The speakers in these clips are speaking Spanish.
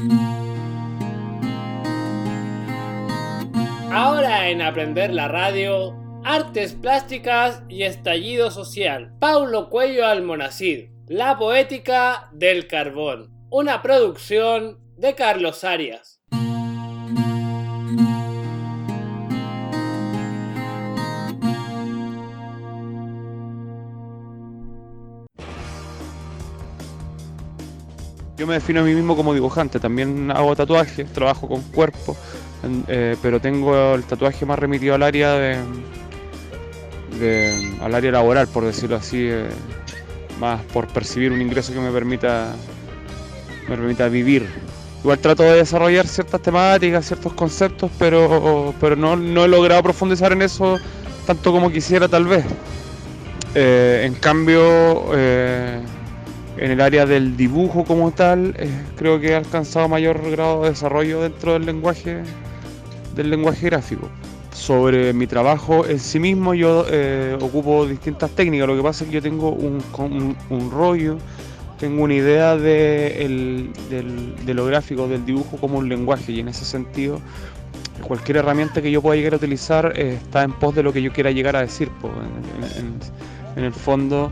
Ahora en Aprender la Radio, artes plásticas y estallido social. Paulo Coello Almonacid, La poética del carbón. Una producción de Carlos Arias. Yo me defino a mí mismo como dibujante, también hago tatuajes, trabajo con cuerpo, pero tengo el tatuaje más remitido al área al área laboral, por decirlo así, más por percibir un ingreso que me permita vivir. Igual trato de desarrollar ciertas temáticas, ciertos conceptos, pero no he logrado profundizar en eso tanto como quisiera tal vez. En cambio, en el área del dibujo como tal, creo que he alcanzado mayor grado de desarrollo dentro del lenguaje gráfico. Sobre mi trabajo en sí mismo, yo ocupo distintas técnicas. Lo que pasa es que yo tengo un rollo, tengo una idea de lo gráfico, del dibujo como un lenguaje, y en ese sentido cualquier herramienta que yo pueda llegar a utilizar está en pos de lo que yo quiera llegar a decir. En el fondo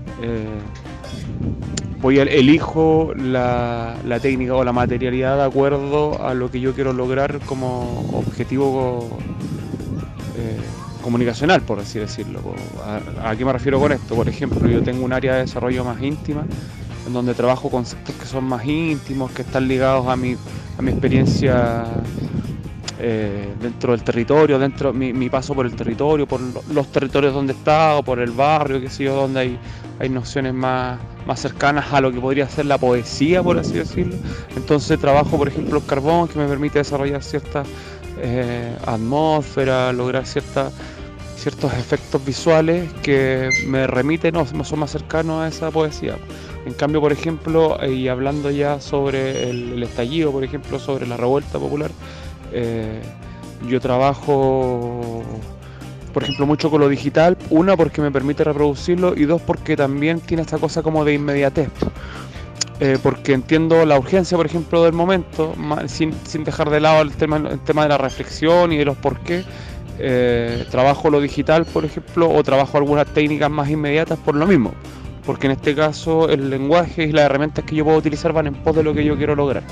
elijo la técnica o la materialidad de acuerdo a lo que yo quiero lograr como objetivo comunicacional, por así decirlo. ¿A qué me refiero con esto? Por ejemplo, yo tengo un área de desarrollo más íntima, en donde trabajo conceptos que son más íntimos, que están ligados a mi experiencia dentro del territorio, mi paso por el territorio, por los territorios donde he estado, por el barrio, qué sé yo, donde hay nociones más cercanas a lo que podría ser la poesía, por así decirlo. Entonces trabajo, por ejemplo, el carbón, que me permite desarrollar ciertas atmósferas, lograr ciertos efectos visuales que me remiten o son más cercanos a esa poesía. En cambio, por ejemplo, y hablando ya sobre el estallido, por ejemplo, sobre la revuelta popular, yo trabajo, por ejemplo, mucho con lo digital. Una, porque me permite reproducirlo, y dos, porque también tiene esta cosa como de inmediatez, porque entiendo la urgencia, por ejemplo, del momento, sin dejar de lado el tema de la reflexión y de los por qué. Trabajo lo digital, por ejemplo, o trabajo algunas técnicas más inmediatas por lo mismo, porque en este caso el lenguaje y las herramientas que yo puedo utilizar van en pos de lo que yo quiero lograr.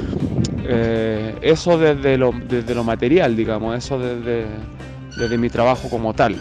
Eso desde lo material, digamos, eso desde mi trabajo como tal.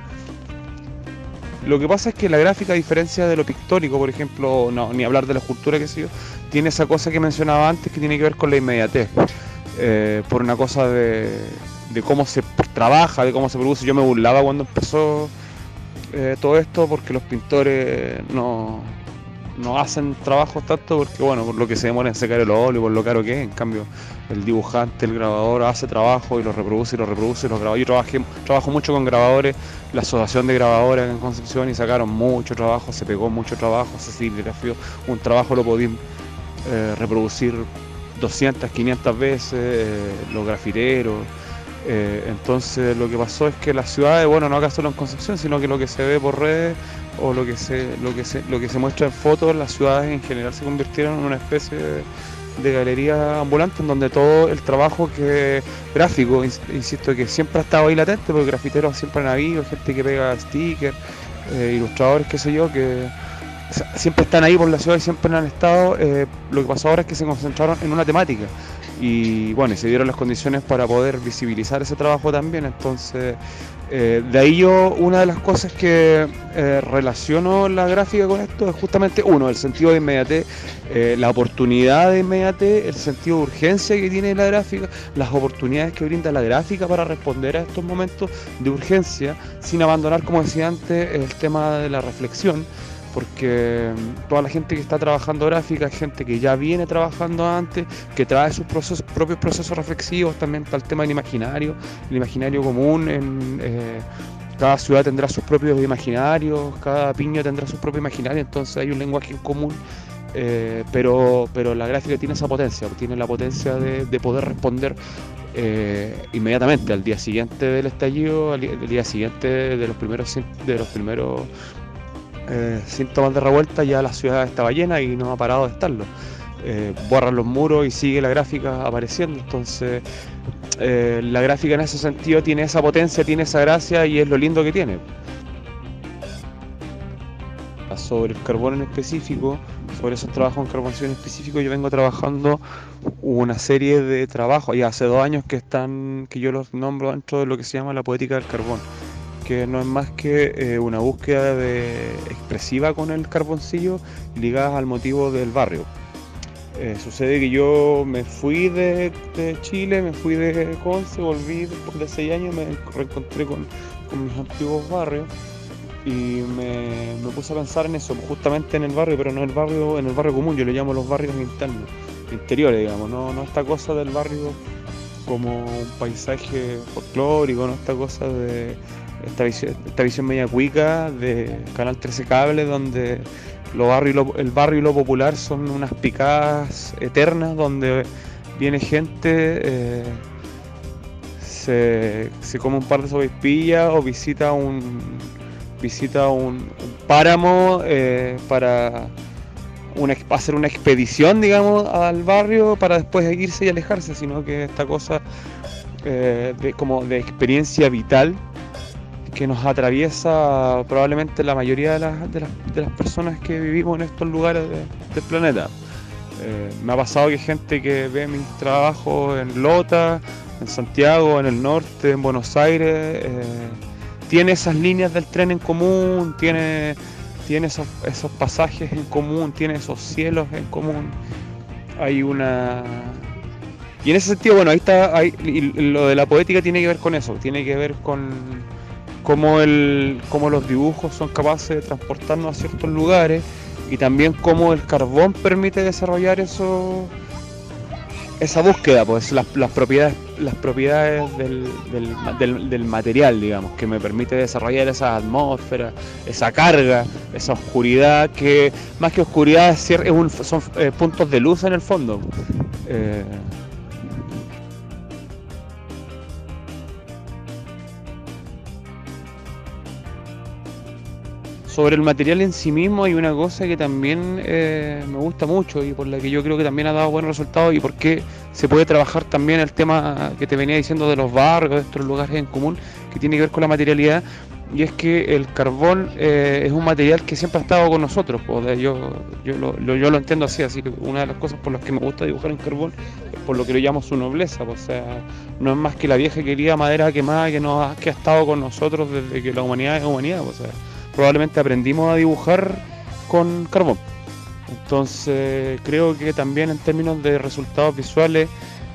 Lo que pasa es que la gráfica, a diferencia de lo pictórico, por ejemplo, ni hablar de la escultura, que sé yo, tiene esa cosa que mencionaba antes, que tiene que ver con la inmediatez, por una cosa de cómo se trabaja, de cómo se produce. Yo me burlaba cuando empezó todo esto, porque los pintores no hacen trabajos tanto, porque bueno, por lo que se demora en secar el óleo, por lo caro que es. En cambio, el dibujante, el grabador, hace trabajo y lo reproduce y los graba. Yo trabajo mucho con grabadores, la asociación de grabadores en Concepción, y sacaron mucho trabajo, se pegó mucho trabajo, se serigrafió un trabajo, lo podí reproducir 200, 500 veces, los grafiteros. Entonces lo que pasó es que las ciudades, bueno, no acá solo en Concepción, sino que lo que se ve por redes o lo que se muestra en fotos, las ciudades en general se convirtieron en una especie de galería ambulante, en donde todo el trabajo gráfico, insisto, que siempre ha estado ahí latente, porque grafiteros siempre han habido, gente que pega stickers, ilustradores, qué sé yo, que siempre están ahí por la ciudad y siempre han estado. Lo que pasó ahora es que se concentraron en una temática, y bueno, y se dieron las condiciones para poder visibilizar ese trabajo también. Entonces, de ahí yo, una de las cosas que relaciono la gráfica con esto es justamente, uno, el sentido de inmediatez, la oportunidad de inmediatez, el sentido de urgencia que tiene la gráfica, las oportunidades que brinda la gráfica para responder a estos momentos de urgencia, sin abandonar, como decía antes, el tema de la reflexión, porque toda la gente que está trabajando gráfica es gente que ya viene trabajando antes, que trae sus propios procesos reflexivos. También está el tema del imaginario, el imaginario común. Cada ciudad tendrá sus propios imaginarios, cada piña tendrá sus propios imaginarios, entonces hay un lenguaje en común. Pero la gráfica tiene esa potencia, tiene la potencia de poder responder inmediatamente, al día siguiente del estallido, al día siguiente de los primeros síntomas de revuelta. Ya la ciudad estaba llena y no ha parado de estarlo. borras los muros y sigue la gráfica apareciendo. Entonces la gráfica en ese sentido tiene esa potencia, tiene esa gracia y es lo lindo que tiene. Sobre el carbón en específico, sobre esos trabajos en carboncillo en específico, yo vengo trabajando una serie de trabajos, ya hace 2 años que yo los nombro dentro de lo que se llama la poética del carbón, que no es más que una búsqueda expresiva con el carboncillo ligada al motivo del barrio. Sucede que yo me fui de Chile, me fui de Conce, volví después de 6 años, me reencontré con mis antiguos barrios y me puse a pensar en eso, justamente en el barrio, pero no en el barrio común, yo le llamo los barrios internos, interiores, digamos, no esta cosa del barrio como un paisaje folclórico, no esta cosa de esta visión media cuica de Canal 13 Cable, donde el barrio y lo popular son unas picadas eternas donde viene gente, se come un par de sopaipillas o visita un páramo para hacer una expedición, digamos, al barrio para después irse y alejarse, sino que esta cosa como de experiencia vital que nos atraviesa probablemente la mayoría de las personas que vivimos en estos lugares del planeta. Me ha pasado que gente que ve mis trabajos en Lota, en Santiago, en el norte, en Buenos Aires, tiene esas líneas del tren en común, tiene esos pasajes en común, tiene esos cielos en común. Y en ese sentido, bueno, y lo de la poética tiene que ver con eso, tiene que ver con cómo los dibujos son capaces de transportarnos a ciertos lugares y también cómo el carbón permite desarrollar esa búsqueda, pues las propiedades del material, digamos, que me permite desarrollar esa atmósfera, esa carga, esa oscuridad, que más que oscuridad son puntos de luz en el fondo. Sobre el material en sí mismo hay una cosa que también me gusta mucho y por la que yo creo que también ha dado buenos resultados y por qué se puede trabajar también el tema que te venía diciendo de los barrios, de estos lugares en común, que tiene que ver con la materialidad, y es que el carbón es un material que siempre ha estado con nosotros. Pues, yo lo entiendo así que una de las cosas por las que me gusta dibujar en carbón es por lo que lo llamo su nobleza, pues, o sea, no es más que la vieja y querida madera quemada que ha estado con nosotros desde que la humanidad es humanidad, pues, o sea, probablemente aprendimos a dibujar con carbón. Entonces creo que también en términos de resultados visuales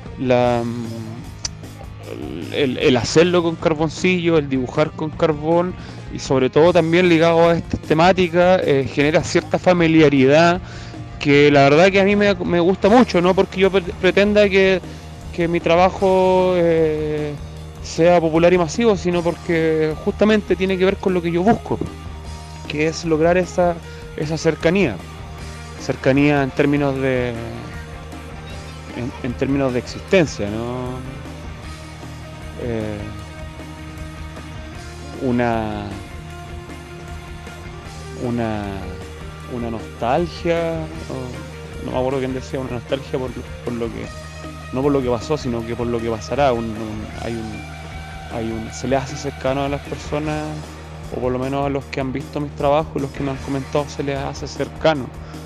el hacerlo con carboncillo, el dibujar con carbón y sobre todo también ligado a estas temáticas genera cierta familiaridad que la verdad que a mí me gusta mucho, no porque yo pretenda que mi trabajo sea popular y masivo, sino porque justamente tiene que ver con lo que yo busco, que es lograr esa cercanía en términos de existencia, ¿no? Una nostalgia, no me acuerdo quién decía, una nostalgia por lo que, no por lo que pasó, sino que por lo que pasará. Se le hace cercano a las personas, o por lo menos a los que han visto mis trabajos, los que me han comentado, se les hace cercano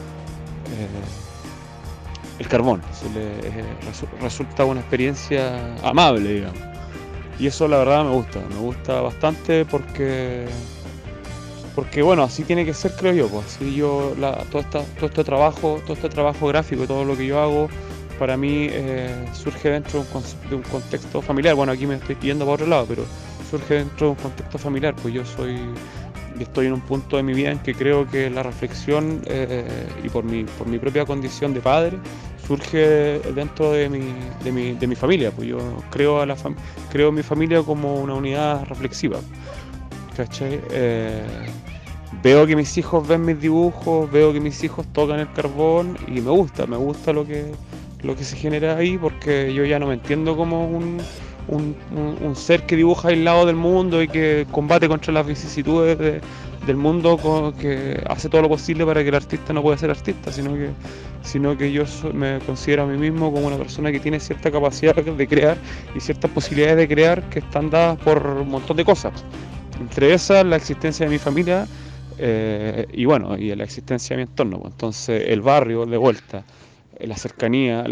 el carbón, resulta una experiencia amable, digamos, y eso la verdad me gusta bastante porque bueno, así tiene que ser, creo yo, pues así todo este trabajo gráfico, todo lo que yo hago, para mí surge dentro de un contexto familiar. Bueno, aquí me estoy yendo para otro lado, pero surge dentro de un contexto familiar, pues yo estoy en un punto de mi vida en que creo que la reflexión y por mi propia condición de padre surge dentro de mi familia, pues yo creo mi familia como una unidad reflexiva, ¿cachai? Veo que mis hijos ven mis dibujos, veo que mis hijos tocan el carbón y me gusta lo que se genera ahí, porque yo ya no me entiendo como un ser que dibuja aislado del mundo y que combate contra las vicisitudes del mundo, que hace todo lo posible para que el artista no pueda ser artista, sino que yo me considero a mí mismo como una persona que tiene cierta capacidad de crear y ciertas posibilidades de crear que están dadas por un montón de cosas. Entre esas, la existencia de mi familia y la existencia de mi entorno. Entonces, el barrio, de vuelta, la cercanía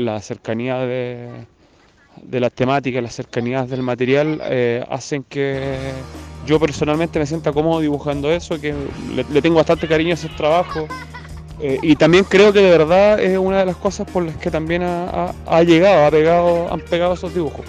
de las temáticas, las cercanías del material, hacen que yo personalmente me sienta cómodo dibujando eso, que le tengo bastante cariño a esos trabajos. Y también creo que de verdad es una de las cosas por las que también han pegado esos dibujos.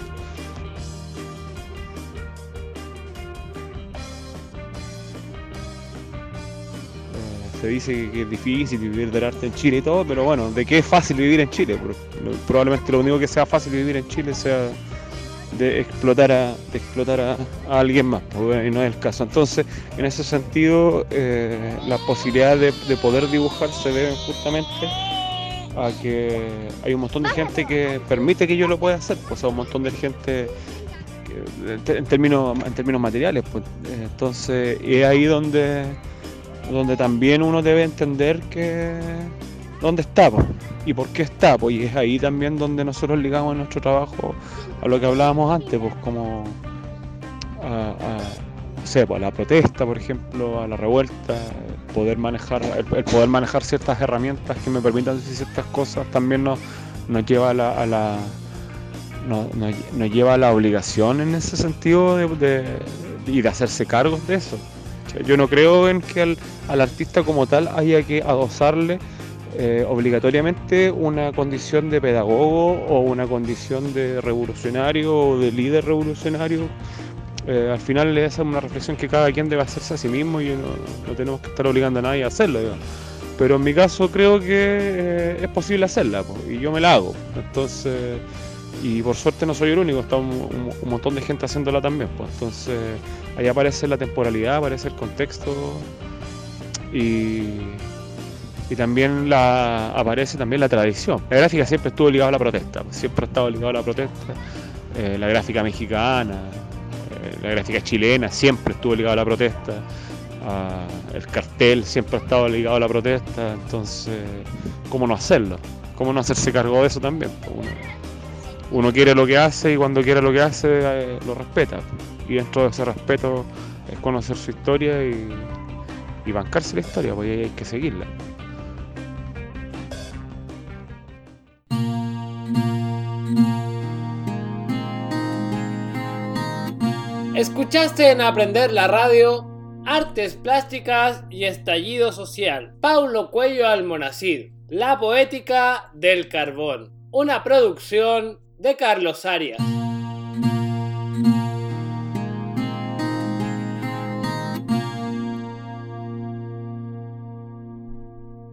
Se dice que es difícil vivir del arte en Chile y todo, pero bueno, ¿de qué es fácil vivir en Chile? Probablemente lo único que sea fácil vivir en Chile sea de explotar a alguien más, y no es el caso. Entonces, en ese sentido, las posibilidades de poder dibujar se deben justamente a que hay un montón de gente que permite que yo lo pueda hacer, pues, un montón de gente en términos materiales, pues. Entonces, es ahí donde también uno debe entender que dónde está, pues, y por qué está, pues, y es ahí también donde nosotros ligamos nuestro trabajo a lo que hablábamos antes, pues, como a la protesta, por ejemplo, a la revuelta, el poder manejar ciertas herramientas que me permitan decir ciertas cosas, también nos lleva nos lleva a la obligación en ese sentido de hacerse cargo de eso. Yo no creo en que al artista como tal haya que adosarle obligatoriamente una condición de pedagogo o una condición de revolucionario o de líder revolucionario. Al final es una reflexión que cada quien debe hacerse a sí mismo y no tenemos que estar obligando a nadie a hacerlo, digamos. Pero en mi caso creo que es posible hacerla, y yo me la hago. Entonces, y por suerte no soy el único, está un montón de gente haciéndola también, pues. Entonces ahí aparece la temporalidad, aparece el contexto y también aparece también la tradición. La gráfica siempre estuvo ligada a la protesta, siempre ha estado ligada a la protesta. La gráfica mexicana, la gráfica chilena siempre estuvo ligada a la protesta. El cartel siempre ha estado ligado a la protesta. Entonces, ¿cómo no hacerlo? ¿Cómo no hacerse cargo de eso también? Uno quiere lo que hace y cuando quiere lo que hace lo respeta. Y dentro de ese respeto es conocer su historia y bancarse la historia, porque hay que seguirla. Escuchaste en Aprender la Radio Artes Plásticas y Estallido Social, Paulo Cuello Almonacid, La Poética del Carbón, una producción de Carlos Arias.